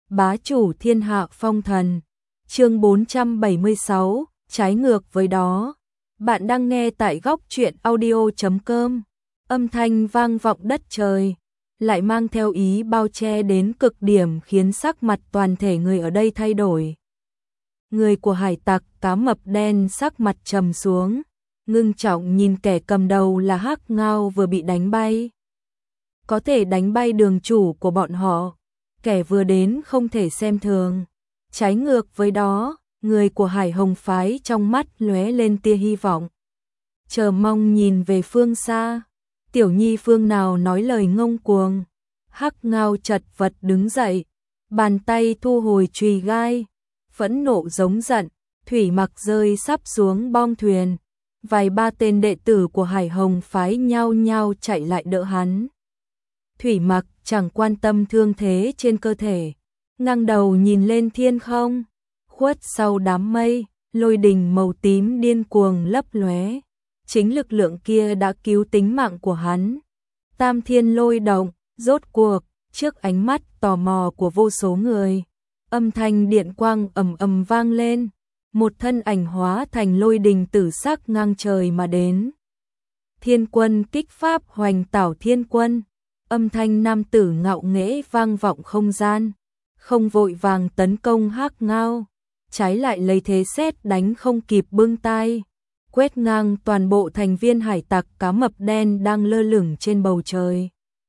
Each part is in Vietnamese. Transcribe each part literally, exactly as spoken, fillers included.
bá chủ thiên hạ phong thần. Chương bốn trăm bảy mươi sáu, trái ngược với đó. Bạn đang nghe tại góc truyện audio chấm com. Âm thanh vang vọng đất trời, lại mang theo ý bao che đến cực điểm khiến sắc mặt toàn thể người ở đây thay đổi. Người của hải tặc cá mập đen sắc mặt trầm xuống, ngưng trọng nhìn kẻ cầm đầu là Hắc Ngao vừa bị đánh bay. Có thể đánh bay đường chủ của bọn họ, kẻ vừa đến không thể xem thường. Trái ngược với đó, người của Hải Hồng phái trong mắt lóe lên tia hy vọng, chờ mong nhìn về phương xa. Tiểu nhi phương nào nói lời ngông cuồng. Hắc Ngao chật vật đứng dậy, bàn tay thu hồi chùy gai, phẫn nộ giống giận. Thủy Mặc rơi sắp xuống bong thuyền, vài ba tên đệ tử của Hải Hồng phái nhao nhao chạy lại đỡ hắn. Thủy Mặc chẳng quan tâm thương thế trên cơ thể, ngẩng đầu nhìn lên thiên không, khuất sau đám mây, lôi đình màu tím điên cuồng lấp lóe. Chính lực lượng kia đã cứu tính mạng của hắn. Tam thiên lôi động, rốt cuộc, trước ánh mắt tò mò của vô số người, âm thanh điện quang ầm ầm vang lên, một thân ảnh hóa thành lôi đình tử sắc ngang trời mà đến. Thiên quân kích pháp hoành tảo thiên quân, âm thanh nam tử ngạo nghễ vang vọng không gian, không vội vàng tấn công Hắc Ngao, trái lại lấy thế sét đánh không kịp bưng tay, quét ngang toàn bộ thành viên hải tặc cá mập đen đang lơ lửng trên bầu trời.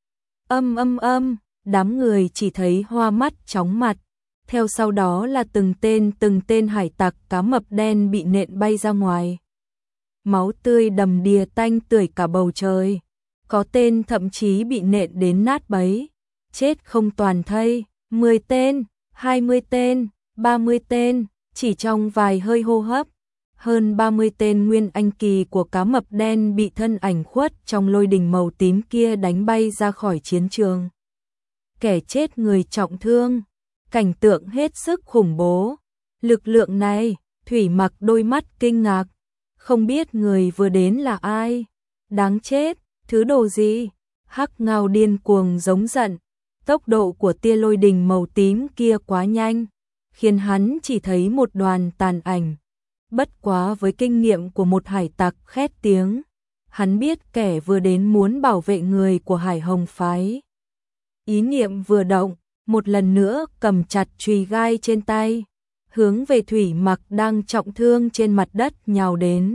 Âm âm âm, đám người chỉ thấy hoa mắt chóng mặt, theo sau đó là từng tên từng tên hải tặc cá mập đen bị nện bay ra ngoài. Máu tươi đầm đìa tanh tưởi cả bầu trời, có tên thậm chí bị nện đến nát bấy, chết không toàn thây, mười tên, hai mươi tên, ba mươi tên, chỉ trong vài hơi hô hấp. Hơn ba mươi tên nguyên anh kỳ của cá mập đen bị thân ảnh khuất trong lôi đình màu tím kia đánh bay ra khỏi chiến trường. Kẻ chết người trọng thương, cảnh tượng hết sức khủng bố. Lực lượng này, Thủy Mặc đôi mắt kinh ngạc, không biết người vừa đến là ai. Đáng chết, thứ đồ gì? Hắc Ngao điên cuồng giống giận, tốc độ của tia lôi đình màu tím kia quá nhanh, khiến hắn chỉ thấy một đoàn tàn ảnh. Bất quá với kinh nghiệm của một hải tặc khét tiếng, hắn biết kẻ vừa đến muốn bảo vệ người của Hải Hồng phái. Ý niệm vừa động, một lần nữa cầm chặt chùy gai trên tay, hướng về Thủy Mặc đang trọng thương trên mặt đất nhào đến.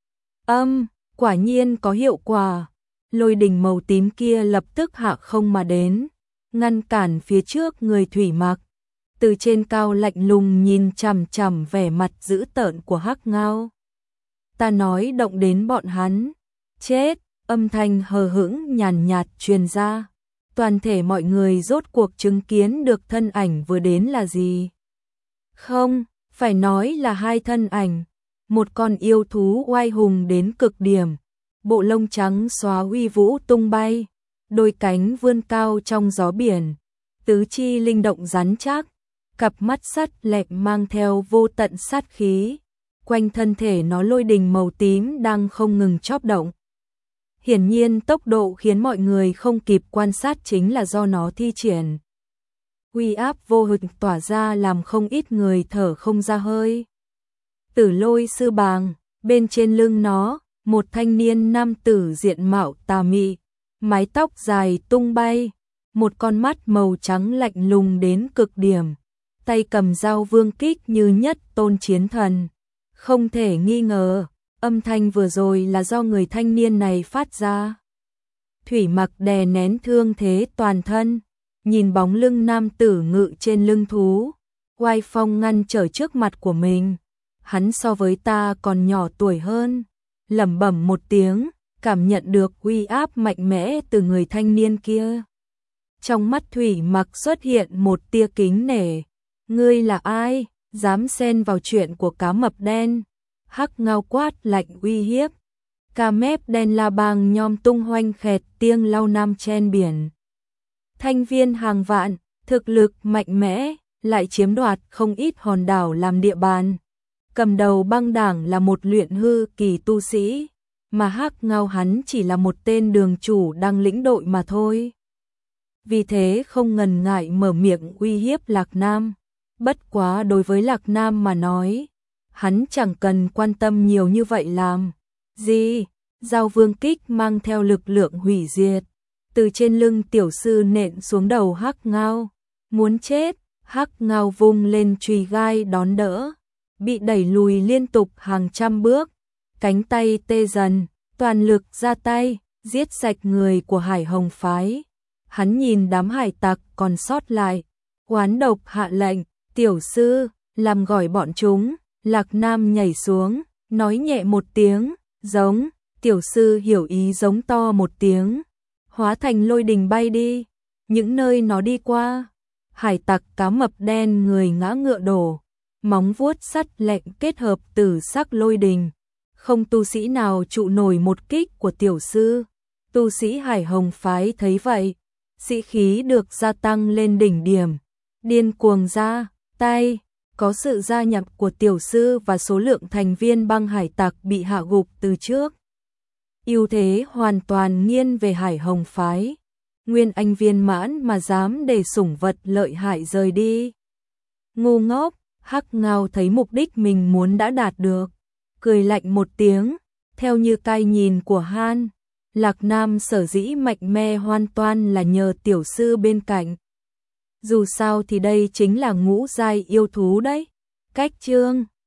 Âm, quả nhiên có hiệu quả, lôi đình màu tím kia lập tức hạ không mà đến, ngăn cản phía trước người Thủy Mặc. Từ trên cao lạnh lùng nhìn chằm chằm vẻ mặt dữ tợn của Hắc Ngao. Ta nói động đến bọn hắn, chết, âm thanh hờ hững nhàn nhạt truyền ra. Toàn thể mọi người rốt cuộc chứng kiến được thân ảnh vừa đến là gì. Không, phải nói là hai thân ảnh. Một con yêu thú oai hùng đến cực điểm, bộ lông trắng xóa uy vũ tung bay, đôi cánh vươn cao trong gió biển, tứ chi linh động rắn chắc. Cặp mắt sắt lẹm mang theo vô tận sát khí, quanh thân thể nó lôi đình màu tím đang không ngừng chớp động. Hiển nhiên tốc độ khiến mọi người không kịp quan sát chính là do nó thi triển. Uy áp vô hình tỏa ra làm không ít người thở không ra hơi. Tử lôi sư bàng, bên trên lưng nó, một thanh niên nam tử diện mạo tà mị, mái tóc dài tung bay, một con mắt màu trắng lạnh lùng đến cực điểm. Tay cầm dao vương kích như nhất tôn chiến thần. Không thể nghi ngờ, âm thanh vừa rồi là do người thanh niên này phát ra. Thủy Mặc đè nén thương thế toàn thân, nhìn bóng lưng nam tử ngự trên lưng thú, oai phong ngăn trở trước mặt của mình. Hắn so với ta còn nhỏ tuổi hơn, lẩm bẩm một tiếng, cảm nhận được uy áp mạnh mẽ từ người thanh niên kia. Trong mắt Thủy Mặc xuất hiện một tia kính nể. Ngươi là ai, dám xen vào chuyện của cá mập đen? Hắc Ngao quát lạnh uy hiếp. Cá mép đen la bàng nhom tung hoanh khẹt tiếng lau nam chen biển. Thanh viên hàng vạn, thực lực mạnh mẽ, lại chiếm đoạt không ít hòn đảo làm địa bàn. Cầm đầu băng đảng là một luyện hư kỳ tu sĩ, mà Hắc Ngao hắn chỉ là một tên đường chủ đang lĩnh đội mà thôi. vì thế không ngần ngại mở miệng uy hiếp Lạc Nam. Bất quá đối với Lạc Nam mà nói, hắn chẳng cần quan tâm nhiều như vậy làm gì. Giao vương kích mang theo lực lượng hủy diệt, từ trên lưng tiểu sư nện xuống đầu Hắc Ngao. Muốn chết, Hắc Ngao vung lên chùy gai đón đỡ, bị đẩy lùi liên tục hàng trăm bước, cánh tay tê dần, toàn lực ra tay, giết sạch người của Hải Hồng phái. Hắn nhìn đám hải tặc còn sót lại, oán độc hạ lệnh, tiểu sư, làm gỏi bọn chúng. Lạc Nam nhảy xuống, nói nhẹ một tiếng, giống, tiểu sư hiểu ý giống to một tiếng, hóa thành lôi đình bay đi, những nơi nó đi qua. Hải tặc cá mập đen người ngã ngựa đổ, móng vuốt sắt lạnh kết hợp tử sắc lôi đình, không tu sĩ nào trụ nổi một kích của tiểu sư. Tu sĩ Hải Hồng phái thấy vậy, sĩ khí được gia tăng lên đỉnh điểm, điên cuồng ra tay. Có sự gia nhập của tiểu sư và số lượng thành viên băng hải tặc bị hạ gục từ trước, ưu thế hoàn toàn nghiêng về Hải Hồng phái. Nguyên Anh viên mãn mà dám để sủng vật lợi hại rời đi. Ngu ngốc, Hắc Ngao thấy mục đích mình muốn đã đạt được, cười lạnh một tiếng, theo như cái nhìn của Han, Lạc Nam sở dĩ mạnh mẽ hoàn toàn là nhờ tiểu sư bên cạnh. Dù sao thì đây chính là ngũ giai yêu thú đấy. Cách chương